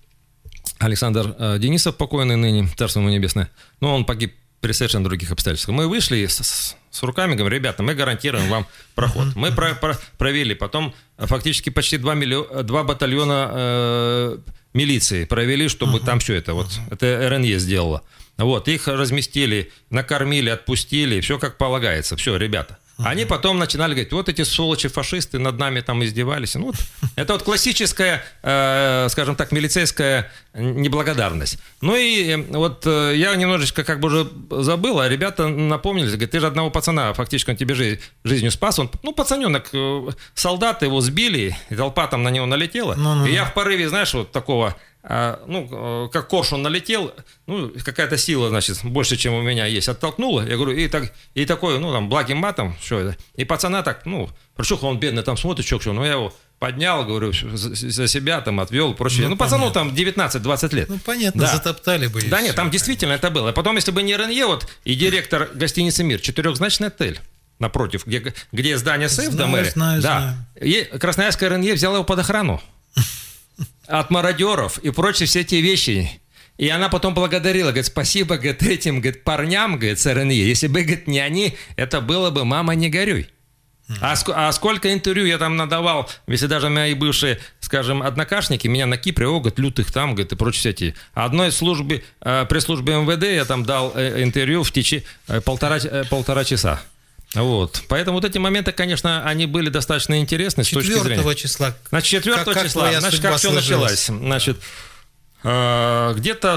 Александр Денисов, покойный ныне, царство ему небесное, но он погиб при совершенно других обстоятельствах. Мы вышли с руками, говорим, ребята, мы гарантируем вам проход. Мы провели, потом фактически почти 2 батальона милиции провели, чтобы там все это, вот, это РНЕ сделало. Вот, их разместили, накормили, отпустили, все как полагается, все, ребята. Они потом начинали говорить, вот эти сволочи-фашисты над нами там издевались. Ну, вот, это вот классическая, скажем так, милицейская неблагодарность. Ну и вот я немножечко как бы уже забыл, а ребята напомнили, говорят, ты же одного пацана, фактически он тебе жизнью спас. Он, ну, пацаненок, солдаты его сбили, и толпа там на него налетела. И я в порыве, знаешь, вот такого... ну, как коршун налетел, ну, какая-то сила, значит, больше, чем у меня есть, оттолкнула, я говорю, и такой, ну, там, благим матом, что это, и пацана так, ну, прочуха, он бедный там смотрит, что, ну, я его поднял, говорю, за себя там отвел, прочее, ну, пацану там 19-20 лет. Ну, понятно, затоптали бы. Да, нет, там действительно это было, потом, если бы не РНЕ, вот, и директор гостиницы «Мир», 4-значный отель, напротив, где здание сейф до мэрии, да, и Красноярская РНЕ взяла его под охрану. От мародеров и прочие все эти вещи. И она потом благодарила, говорит, спасибо, говорит, этим, говорит, парням, говорит, с РНЕ. Если бы, говорит, не они, это было бы «мама, не горюй». А сколько интервью я там надавал, если даже мои бывшие, скажем, однокашники, меня на Кипре, говорит, лютых там, говорит, и прочие все эти. Одной службе, пресс-службе МВД я там дал интервью в течение полтора часа. Вот. Поэтому вот эти моменты, конечно, они были достаточно интересны с точки зрения. 4 числа. Значит, 4 числа, значит, как все началось. Значит, где-то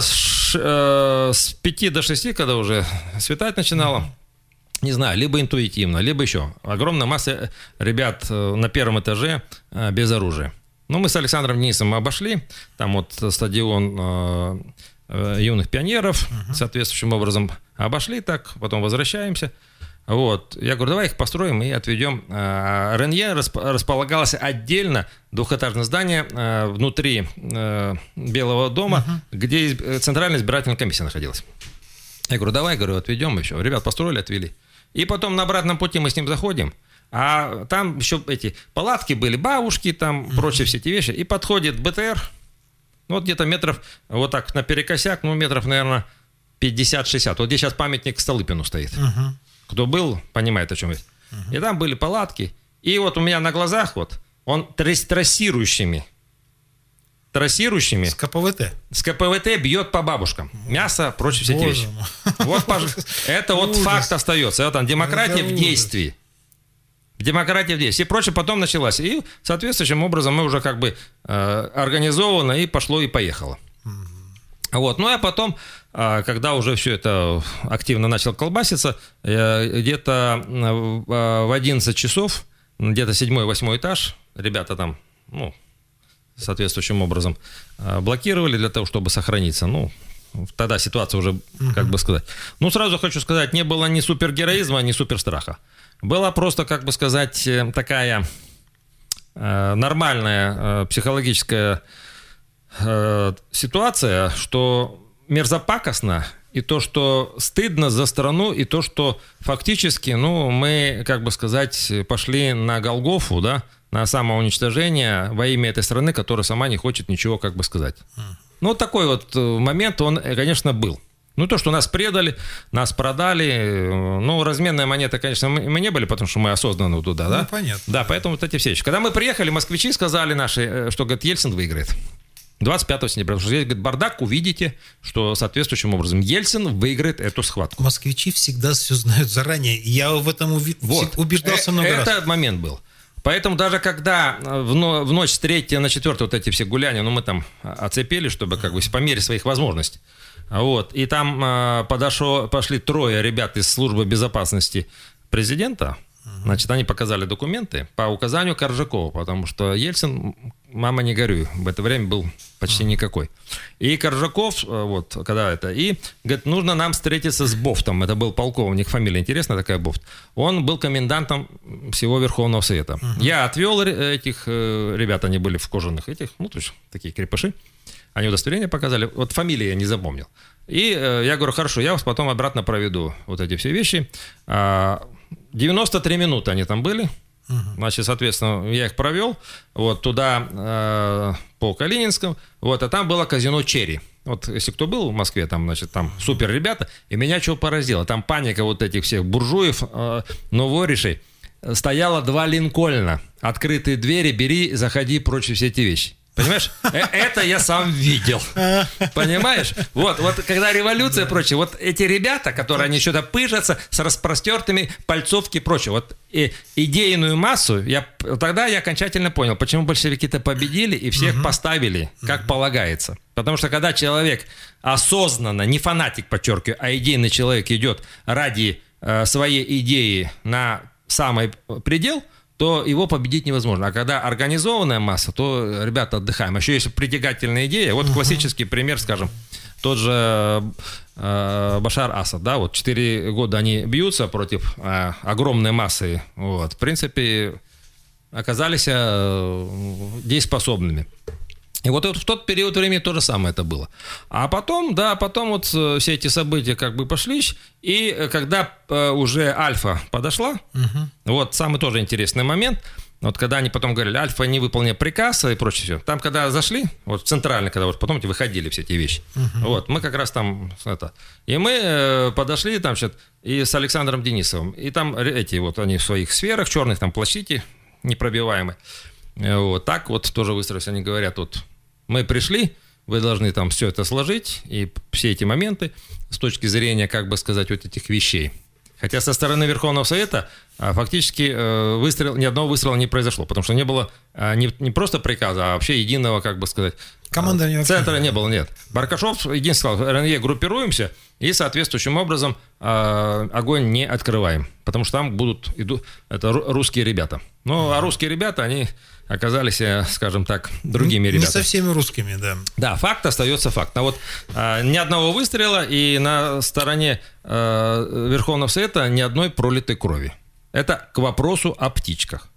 с 5 до 6, когда уже светать начинало, не знаю, либо интуитивно, либо еще. Огромная масса ребят на первом этаже без оружия. Ну, мы с Александром Денисовым обошли, там вот стадион юных пионеров, соответствующим образом обошли так, потом возвращаемся. Вот. Я говорю, давай их построим и отведем. РНЕ располагалось отдельно, двухэтажное здание внутри Белого дома, где Центральная избирательная комиссия находилась. Я говорю, давай, говорю, отведем еще. Ребят построили, отвели. И потом на обратном пути мы с ним заходим, а там еще эти палатки были, бабушки, там прочие все эти вещи. И подходит БТР, вот где-то метров, вот так наперекосяк, ну метров, наверное, 50-60. Вот здесь сейчас памятник Столыпину стоит. Кто был, понимает, о чем я. И там были палатки. И вот у меня на глазах вот он трассирующими. С КПВТ. С КПВТ бьет по бабушкам. Мясо, прочие все эти вещи. Вот, это вот факт остается. Вот он, демократия в действии. Демократия в действии. И прочее потом началась. И соответствующим образом мы уже как бы организованно и пошло, и поехало. Вот. Ну, а потом, когда уже все это активно начало колбаситься, где-то в 11 часов, где-то 7-8 этаж, ребята там, ну, соответствующим образом блокировали для того, чтобы сохраниться. Ну, тогда ситуация уже, как бы сказать. Ну, сразу хочу сказать, не было ни супергероизма, ни суперстраха. Была просто, как бы сказать, такая нормальная психологическая ситуация, что мерзопакостно, и то, что стыдно за страну, и то, что фактически, ну, мы, как бы сказать, пошли на Голгофу, да, на самоуничтожение во имя этой страны, которая сама не хочет ничего, как бы сказать. Ну, вот такой вот момент, он, конечно, был. Ну, то, что нас предали, нас продали, ну, разменная монета, конечно, мы не были, потому что мы осознанно туда, да? Ну, понятно. Да, поэтому вот эти все вещи. Когда мы приехали, москвичи сказали наши, что, говорит, Ельцин выиграет. 25 сентября. Потому что здесь, говорит, бардак, увидите, что соответствующим образом Ельцин выиграет эту схватку. Москвичи всегда все знают заранее. Я в этом убеждался много раз. Этот момент был. Поэтому даже когда в ночь с 3 на 4 вот эти все гуляния, ну, мы там оцепили, чтобы как бы по мере своих возможностей. Вот. И там пошли 3 ребят из службы безопасности президента. Значит, они показали документы по указанию Коржакова, потому что Ельцин, мама не горюй, в это время был почти никакой. И Коржаков, вот, когда это, и говорит, нужно нам встретиться с Бофтом, это был полковник, фамилия интересная такая, Бофт. Он был комендантом всего Верховного Совета. Я отвел этих ребят, они были в кожаных этих, ну, то есть такие крепыши, они удостоверение показали, вот фамилии я не запомнил. И я говорю, хорошо, я вас потом обратно проведу вот эти все вещи. 93 минуты они там были. Значит, соответственно, я их провел вот туда по Калининскому, вот, а там было казино «Черри». Вот, если кто был в Москве, там, значит, там супер ребята, и меня что поразило, там паника вот этих всех буржуев, новоришей, стояло 2 Линкольна, открытые двери, бери, заходи, прочие все эти вещи. Понимаешь? Это я сам видел. Понимаешь? Вот когда революция и прочее, вот эти ребята, которые они что-то пыжатся с распростертыми пальцовки и прочее, вот идейную массу, тогда я окончательно понял, почему большевики-то победили и всех поставили, как полагается. Потому что когда человек осознанно, не фанатик, подчеркиваю, а идейный человек идет ради своей идеи на самый предел, то его победить невозможно. А когда организованная масса, то, ребята, отдыхаем. А еще есть притягательная идея. Вот классический пример, скажем, тот же Башар Асад, да, вот 4 года они бьются против огромной массы, вот, в принципе, оказались дееспособными. И вот в тот период времени то же самое это было. А потом, да, вот все эти события как бы пошли, и когда уже Альфа подошла, вот самый тоже интересный момент, вот когда они потом говорили, Альфа не выполнил приказ и прочее все, там когда зашли, вот центрально, когда вот потом выходили все эти вещи, вот, мы как раз там, и мы подошли там, и с Александром Денисовым, и там эти вот они в своих сферах черных, там плащики непробиваемые, вот, так вот тоже выстроились, они говорят, вот, мы пришли, вы должны там все это сложить, и все эти моменты с точки зрения, как бы сказать, вот этих вещей. Хотя со стороны Верховного Совета фактически ни одного выстрела не произошло, потому что не было не просто приказа, а вообще единого, как бы сказать, центра не было, нет. Баркашов единственный сказал, РНЕ группируемся, и соответствующим образом огонь не открываем, потому что там идут русские ребята. Ну, а русские ребята, они оказались, скажем так, другими ребятами. Не со всеми русскими, да. Да, факт остается факт. А вот ни одного выстрела, и на стороне Верховного Совета ни одной пролитой крови. Это к вопросу о птичках.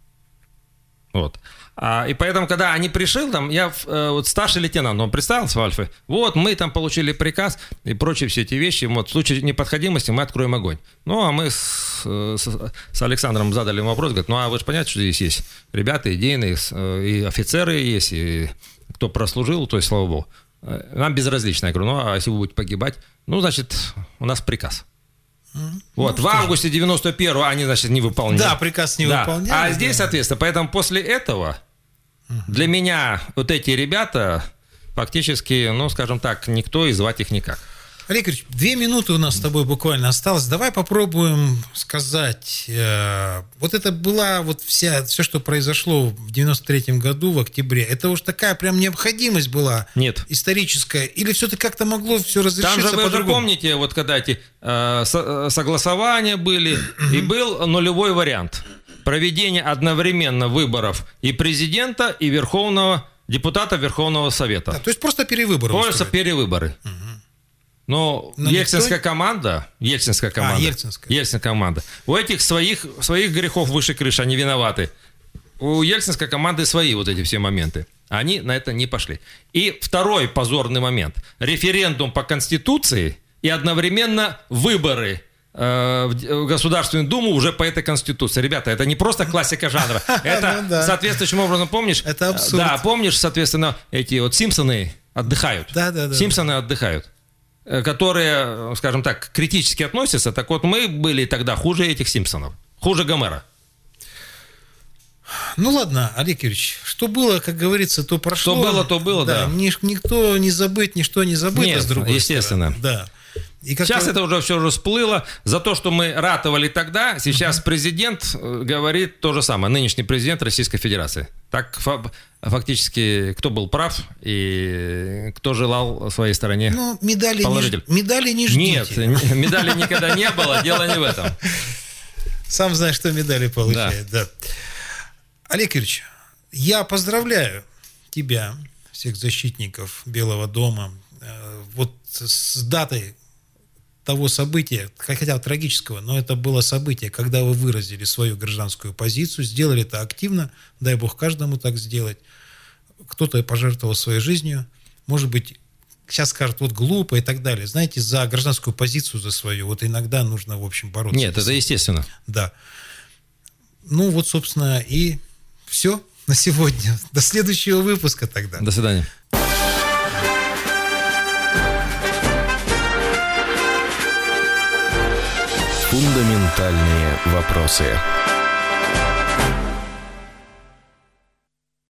Вот. И поэтому, когда они пришли, там, я вот старший лейтенант, он представился в Альфе, вот, мы там получили приказ и прочие все эти вещи, вот, в случае неподходимости мы откроем огонь. Ну, а мы с Александром задали ему вопрос, говорит, ну, а вы же понимаете, что здесь есть ребята идейные, и офицеры есть, и кто прослужил, то есть, слава богу. Нам безразлично. Я говорю, ну, а если вы будете погибать, ну, значит, у нас приказ. Вот, в августе 91-го они, значит, не выполняли. Да, приказ не выполняли. А здесь, соответственно, поэтому после этого для меня вот эти ребята фактически, ну, скажем так, никто и звать их никак. Олег Ильич, 2 минуты у нас с тобой буквально осталось. Давай попробуем сказать. Вот это была вот все, что произошло в 93-м году, в октябре. Это уж такая прям необходимость была. Нет. Историческая. Или все-таки как-то могло все разрешиться Там же, вы же по-другому? помните, вот когда эти согласования были, и был нулевой вариант. Проведение одновременно выборов и президента, и депутата Верховного Совета. Да, то есть просто перевыборы. Просто перевыборы. Но ельцинская команда, Ельцинская команда, у этих своих грехов выше крыши, они виноваты. У ельцинской команды свои вот эти все моменты. Они на это не пошли. И второй позорный момент. Референдум по Конституции и одновременно выборы в Государственную Думу уже по этой Конституции. Ребята, это не просто классика жанра. Это соответствующим образом, помнишь? Это абсурд. Да, помнишь, соответственно, эти вот Симпсоны отдыхают. Да. Симпсоны отдыхают. Которые, скажем так, критически относятся. Так вот, мы были тогда хуже этих Симпсонов. Хуже Гомера. Ну ладно, Олег Юрьевич, что было, как говорится, то прошло. Что было, то было, да. Никто не забыть, ничто не забыто. Нет, с другой естественно. стороны. Да. И сейчас это уже все расплыло. За то, что мы ратовали тогда, сейчас президент говорит то же самое. Нынешний президент Российской Федерации. Так фактически, кто был прав и кто желал своей стороне положитель. Медали не ждите. Нет, медали никогда не было, дело не в этом. Сам знаешь, что медали получает. Да. Олег Юрьевич, я поздравляю тебя, всех защитников Белого дома, вот с датой того события, хотя трагического, но это было событие, когда вы выразили свою гражданскую позицию, сделали это активно, дай бог каждому так сделать. Кто-то пожертвовал своей жизнью, может быть, сейчас скажут, вот глупо и так далее. Знаете, за гражданскую позицию, за свою, вот иногда нужно, в общем, бороться. Нет, это естественно. Да. Ну, вот, собственно, и все на сегодня. До следующего выпуска тогда. До свидания. Фундаментальные вопросы.